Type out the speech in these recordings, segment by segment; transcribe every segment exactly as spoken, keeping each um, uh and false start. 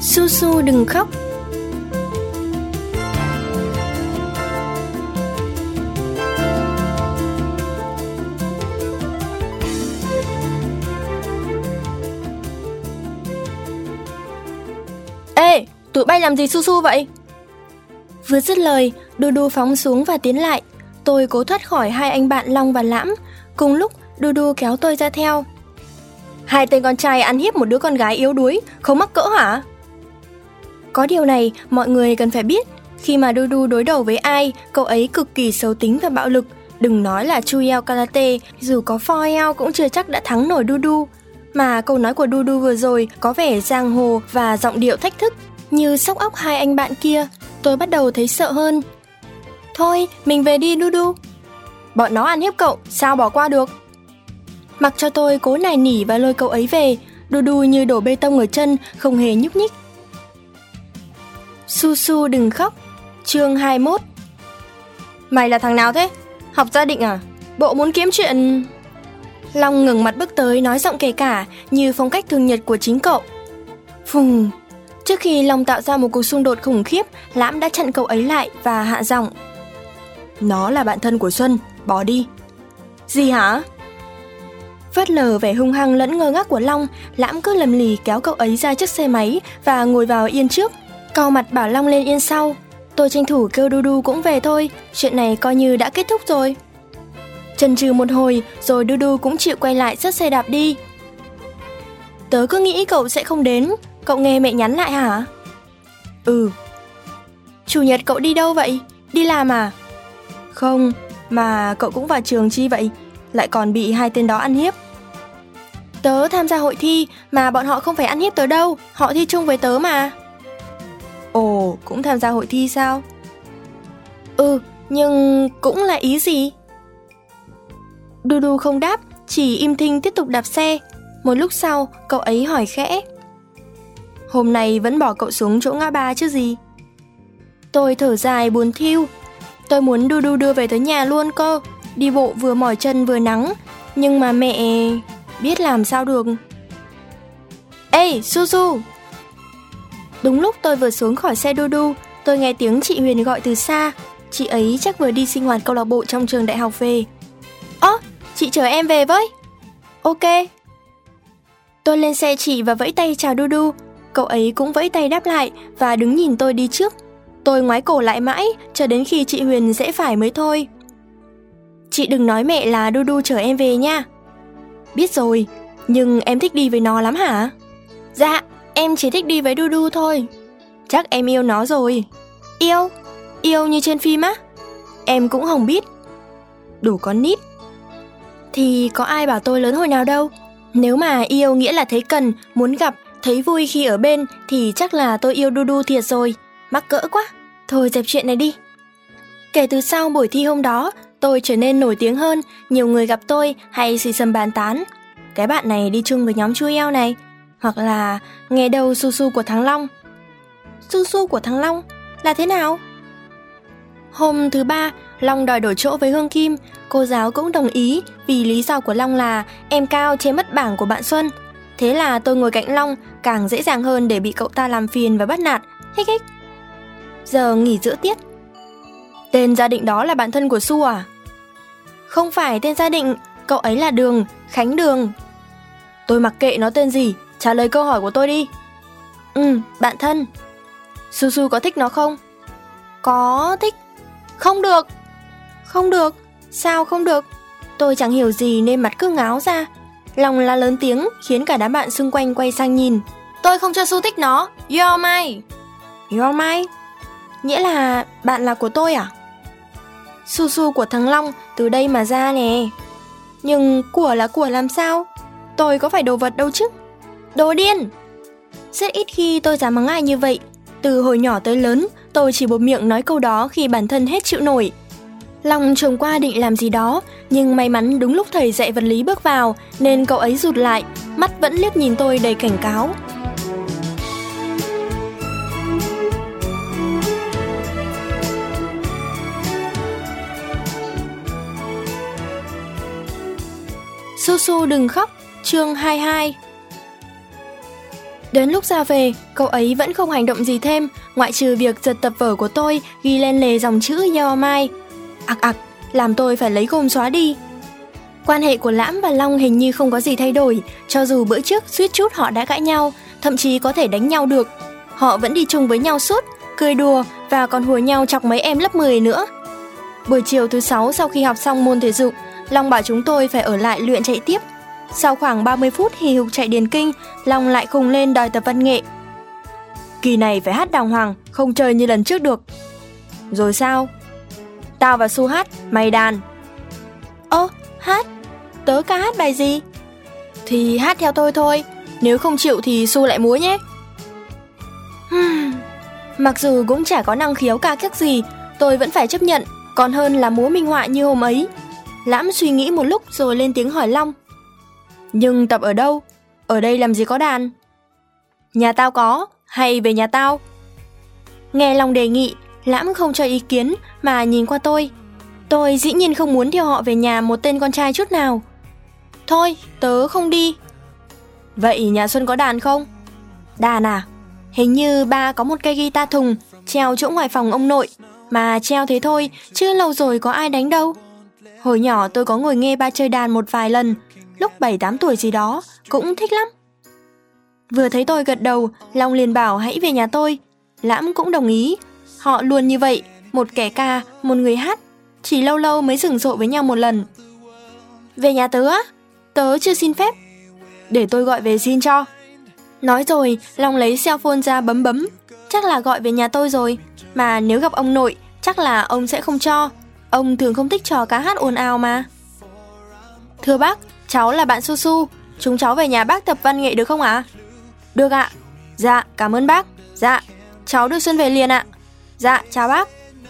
Su Su đừng khóc. Ê, tụi bay làm gì Su Su vậy? Vừa dứt lời, Đu Đu phóng xuống và tiến lại. Tôi cố thoát khỏi hai anh bạn Long và Lãm. Cùng lúc, Đu Đu kéo tôi ra theo. Hai tên con trai ăn hiếp một đứa con gái yếu đuối, không mắc cỡ hả? Có điều này, mọi người cần phải biết. Khi mà Đu Đu đối đầu với ai, cậu ấy cực kỳ xấu tính và bạo lực. Đừng nói là Chu Yao Karate, dù có Four Yao cũng chưa chắc đã thắng nổi Đu Đu. Mà câu nói của Đu Đu vừa rồi có vẻ giang hồ và giọng điệu thách thức, như sóc óc hai anh bạn kia. Tôi bắt đầu thấy sợ hơn. Thôi, mình về đi Đu Đu. Bọn nó ăn hiếp cậu, sao bỏ qua được? Mặc cho tôi cố nài nỉ và lôi cậu ấy về, Đu Đu như đổ bê tông ở chân, không hề nhúc nhích. Su Su đừng khóc. Chương hai mươi mốt. Mày là thằng nào thế? Học gia định à? Bộ muốn kiếm chuyện... Long ngẩng mặt bước tới nói giọng kể cả, như phong cách thường nhật của chính cậu. Phùng. Trước khi Long tạo ra một cuộc xung đột khủng khiếp, Lãm đã chặn cậu ấy lại và hạ giọng. Nó là bạn thân của Xuân, bỏ đi. Gì hả? Phớt lờ vẻ hung hăng lẫn ngơ ngác của Long, Lãm cứ lầm lì kéo cậu ấy ra chiếc xe máy và ngồi vào yên trước, cau mặt bảo Long lên yên sau. Tôi tranh thủ kêu Đu Đu cũng về thôi, chuyện này coi như đã kết thúc rồi. Chần chừ một hồi, rồi Đu Đu cũng chịu quay lại dắt xe đạp đi. Tớ cứ nghĩ cậu sẽ không đến, cậu nghe mẹ nhắn lại hả? Ừ. Chủ nhật cậu đi đâu vậy? Đi làm à? Không, mà cậu cũng vào trường chi vậy? Lại còn bị hai tên đó ăn hiếp. Tớ tham gia hội thi, mà bọn họ không phải ăn hiếp tớ đâu, họ thi chung với tớ mà. Ồ, cũng tham gia hội thi sao? Ừ, nhưng cũng là ý gì? Đu Đu không đáp, chỉ im thinh tiếp tục đạp xe. Một lúc sau, cậu ấy hỏi khẽ. Hôm nay vẫn bỏ cậu xuống chỗ ngã ba chứ gì? Tôi thở dài buồn thiu. Tôi muốn Đu Đu đưa về tới nhà luôn cơ. Đi bộ vừa mỏi chân vừa nắng. Nhưng mà mẹ... biết làm sao được. Ê, Su Su! Đúng lúc tôi vừa xuống khỏi xe Đu Đu, tôi nghe tiếng chị Huyền gọi từ xa. Chị ấy chắc vừa đi sinh hoạt câu lạc bộ trong trường đại học về. Ơ, chị chở em về với. Ok. Tôi lên xe chị và vẫy tay chào Đu Đu. Cậu ấy cũng vẫy tay đáp lại và đứng nhìn tôi đi trước. Tôi ngoái cổ lại mãi, cho đến khi chị Huyền rẽ phải mới thôi. Chị đừng nói mẹ là Đu Đu chở em về nha. Biết rồi, nhưng em thích đi với nó lắm hả? Dạ, em chỉ thích đi với Đu Đu thôi. Chắc em yêu nó rồi. Yêu? Yêu như trên phim á? Em cũng không biết. Đủ con nít. Thì có ai bảo tôi lớn hồi nào đâu. Nếu mà yêu nghĩa là thấy cần, muốn gặp, thấy vui khi ở bên, thì chắc là tôi yêu Đu Đu thiệt rồi. Mắc cỡ quá. Thôi dẹp chuyện này đi. Kể từ sau buổi thi hôm đó, tôi trở nên nổi tiếng hơn. Nhiều người gặp tôi hay xì xầm bàn tán. Cái bạn này đi chung với nhóm Chu Yao này. Hoặc là nghe đâu Su Su của thằng Long. Su Su của thằng Long là thế nào? Hôm thứ ba, Long đòi đổi chỗ với Hương Kim. Cô giáo cũng đồng ý, vì lý do của Long là em cao chê mất bảng của bạn Xuân. Thế là tôi ngồi cạnh Long, càng dễ dàng hơn để bị cậu ta làm phiền và bắt nạt. Hích hích. Giờ nghỉ giữa tiết. Tên Gia Định đó là bạn thân của Su à? Không phải tên Gia Định, cậu ấy là Đường, Khánh Đường. Tôi mặc kệ nó tên gì, trả lời câu hỏi của tôi đi. Ừ, bạn thân. Su Su có thích nó không? Có thích. Không được. Không được. Sao không được? Tôi chẳng hiểu gì nên mặt cứ ngáo ra. Lòng la lớn tiếng khiến cả đám bạn xung quanh quay sang nhìn. Tôi không cho Su thích nó. You're mine. You're mine? Nghĩa là bạn là của tôi à? Su Su của thằng Long từ đây mà ra nè. Nhưng của là của làm sao? Tôi có phải đồ vật đâu chứ. Đồ điên. Rất ít khi tôi dám mắng ai như vậy. Từ hồi nhỏ tới lớn, tôi chỉ buột miệng nói câu đó khi bản thân hết chịu nổi. Long trồm qua định làm gì đó, nhưng may mắn đúng lúc thầy dạy vật lý bước vào, nên cậu ấy rụt lại, mắt vẫn liếc nhìn tôi đầy cảnh cáo. Su Su đừng khóc, chương hai mươi hai. Đến lúc ra về, cậu ấy vẫn không hành động gì thêm, ngoại trừ việc giật tập vở của tôi ghi lên lề dòng chữ You're mine. Ặc ặc, làm tôi phải lấy gôm xóa đi. Quan hệ của Lãm và Long hình như không có gì thay đổi, cho dù bữa trước suýt chút họ đã cãi nhau, thậm chí có thể đánh nhau được. Họ vẫn đi chung với nhau suốt, cười đùa và còn hùa nhau chọc mấy em lớp mười nữa. Buổi chiều thứ sáu sau khi học xong môn thể dục, Long bảo chúng tôi phải ở lại luyện chạy tiếp. Sau khoảng ba mươi phút hì hục chạy điền kinh, Long lại khùng lên đòi tập văn nghệ. Kỳ này phải hát đàng hoàng, không chơi như lần trước được. Rồi sao? Tao và Su hát, mày đàn. Ơ, hát? Tớ ca hát bài gì? Thì hát theo tôi thôi, nếu không chịu thì Su lại múa nhé. Mặc dù cũng chả có năng khiếu ca kiếc gì, tôi vẫn phải chấp nhận, còn hơn là múa minh họa như hôm ấy. Lãm suy nghĩ một lúc rồi lên tiếng hỏi Long. Nhưng tập ở đâu? Ở đây làm gì có đàn? Nhà tao có, hay về nhà tao? Nghe Long đề nghị, Lãm không cho ý kiến mà nhìn qua tôi. Tôi dĩ nhiên không muốn theo họ về nhà một tên con trai chút nào. Thôi, tớ không đi. Vậy nhà Xuân có đàn không? Đàn à? Hình như ba có một cây guitar thùng treo chỗ ngoài phòng ông nội. Mà treo thế thôi, chứ lâu rồi có ai đánh đâu. Hồi nhỏ tôi có ngồi nghe ba chơi đàn một vài lần, lúc bảy tám tuổi gì đó, cũng thích lắm. Vừa thấy tôi gật đầu, Long liền bảo hãy về nhà tôi. Lãm cũng đồng ý. Họ luôn như vậy, một kẻ ca, một người hát, chỉ lâu lâu mới rừng rộ với nhau một lần. Về nhà tớ á? Tớ chưa xin phép. Để tôi gọi về xin cho. Nói rồi, Long lấy cell phone ra bấm bấm. Chắc là gọi về nhà tôi rồi. Mà nếu gặp ông nội, chắc là ông sẽ không cho. Ông thường không thích trò cá hát ồn ào mà. Thưa bác, cháu là bạn Su Su. Chúng cháu về nhà bác tập văn nghệ được không ạ? À? Được ạ. Dạ, cảm ơn bác. Dạ, cháu đưa Xuân về liền ạ. Dạ, chào bác.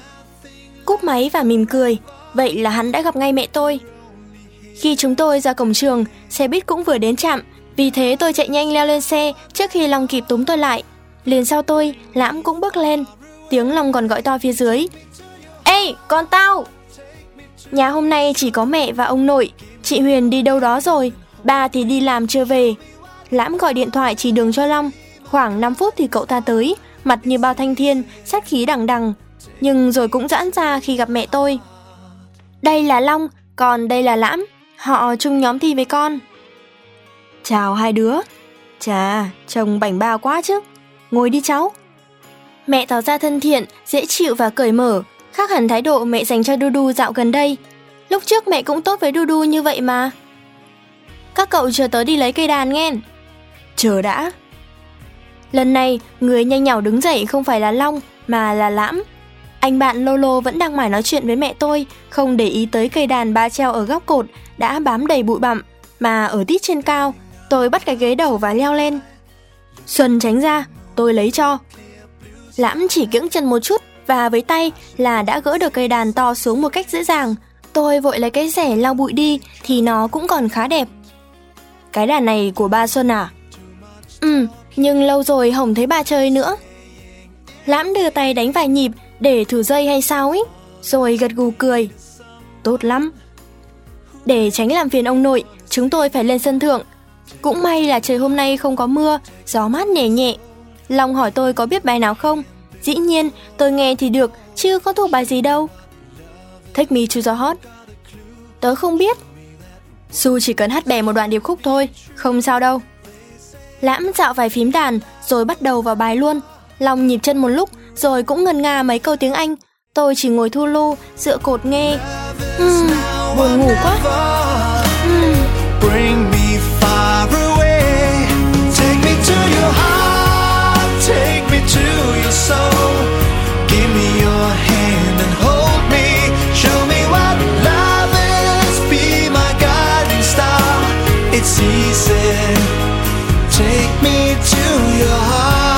Cúp máy và mỉm cười. Vậy là hắn đã gặp ngay mẹ tôi. Khi chúng tôi ra cổng trường, xe buýt cũng vừa đến trạm. Vì thế tôi chạy nhanh leo lên xe trước khi Long kịp túm tôi lại. Liền sau tôi, Lãm cũng bước lên. Tiếng Long còn gọi to phía dưới. Ê, con tao! Nhà hôm nay chỉ có mẹ và ông nội. Chị Huyền đi đâu đó rồi, ba thì đi làm chưa về. Lãm gọi điện thoại chỉ đường cho Long. Khoảng năm phút thì cậu ta tới, mặt như bao thanh thiên, sát khí đằng đằng. Nhưng rồi cũng giãn ra khi gặp mẹ tôi. Đây là Long, còn đây là Lãm. Họ chung nhóm thi với con. Chào hai đứa. Chà, trông bảnh bao quá chứ. Ngồi đi cháu. Mẹ tỏ ra thân thiện, dễ chịu và cởi mở, khác hẳn thái độ mẹ dành cho Dudu dạo gần đây. Lúc trước mẹ cũng tốt với Dudu như vậy mà. Các cậu chờ tớ đi lấy cây đàn nghe. Chờ đã. Lần này, người nhanh nhảu đứng dậy không phải là Long, mà là Lãm. Anh bạn Lolo vẫn đang mải nói chuyện với mẹ tôi, không để ý tới cây đàn ba treo ở góc cột đã bám đầy bụi bặm, mà ở tít trên cao. Tôi bắt cái ghế đầu và leo lên. Xuân tránh ra, tôi lấy cho. Lãm chỉ kiễng chân một chút và với tay là đã gỡ được cây đàn to xuống một cách dễ dàng. Tôi vội lấy cái rẻ lau bụi đi thì nó cũng còn khá đẹp. Cái đàn này của ba Xuân à? Ừ, nhưng lâu rồi không thấy bà chơi nữa. Lãm đưa tay đánh vài nhịp để thử dây hay sao ấy, rồi gật gù cười. Tốt lắm. Để tránh làm phiền ông nội, chúng tôi phải lên sân thượng. Cũng may là trời hôm nay không có mưa, gió mát nhẹ nhẹ. Long hỏi tôi có biết bài nào không. Dĩ nhiên, tôi nghe thì được, chứ có thuộc bài gì đâu. Take Me to the Hot. Tớ không biết. Su chỉ cần hát bè một đoạn điệp khúc thôi, không sao đâu. Lãm dạo vài phím đàn, rồi bắt đầu vào bài luôn. Long nhịp chân một lúc, rồi cũng ngân nga mấy câu tiếng Anh. Tôi chỉ ngồi thu lu, dựa cột nghe. uhm, Buồn ngủ quá. uhm. Bring me far away. Take me to your heart, take me to your soul. Give me your hand and hold me. Show me what love is, be my guiding star. It's easy. Take me to your heart.